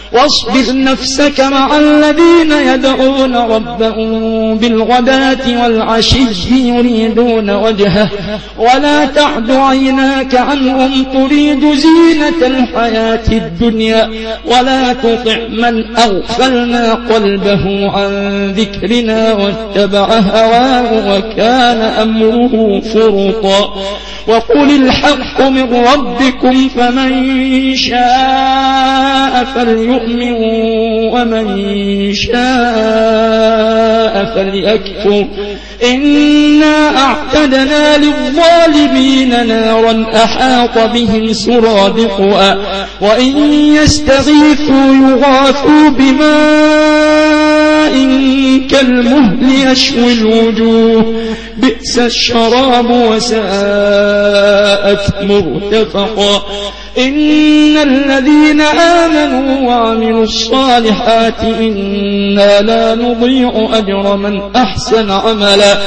واصبر نفسك مع الذين يدعون ربهم بالغداة والعشي يريدون وجهه ولا تعد عيناك عنهم تريد زينة الحياة الدنيا ولا تطع من أغفلنا قلبه عن ذكرنا واتبع هواه وكان أمره فرطا وقل الحق من ربكم فمن شاء فليؤمن ومن شاء فليكفر إنا أعتدنا للظالمين نارا أحاط بهم سرادقها وإن يستغيثوا يغاثوا بماء كالمهل يشوي الوجوه بئس الشراب وساءت مرتفقا إن الذين آمنوا وعملوا الصالحات إنا لا نضيع أجر من أحسن عملا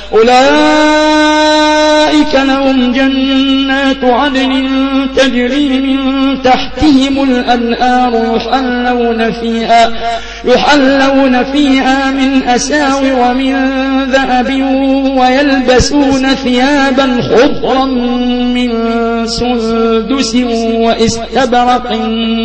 أولئك لهم جنات عدن تجري من تحتهم الأنهار يحلون فيها من أساور من ذهب ويلبسون ثيابا خضرا من سندس واستبرق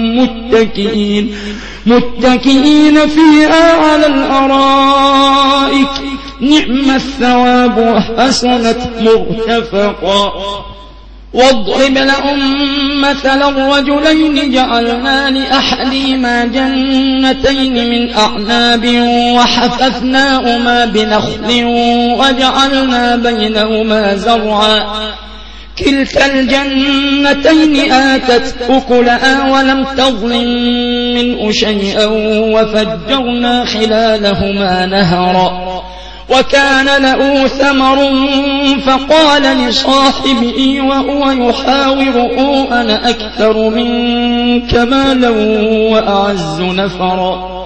متكئين فيها على الأرائك نعم الثواب وحسنت مرتفقا واضرب لهم مثلا الرجلين جعلنا لأحدهما جنتين من أعناب وحففناهما بنخل وجعلنا بينهما زرعا كلتا الجنتين آتت أكلها ولم تظلم منه شيئا وفجرنا خلالهما نهرا وكان له ثمر فقال لصاحبه وهو يحاوره أنا أكثر منك مالا وأعز نفرا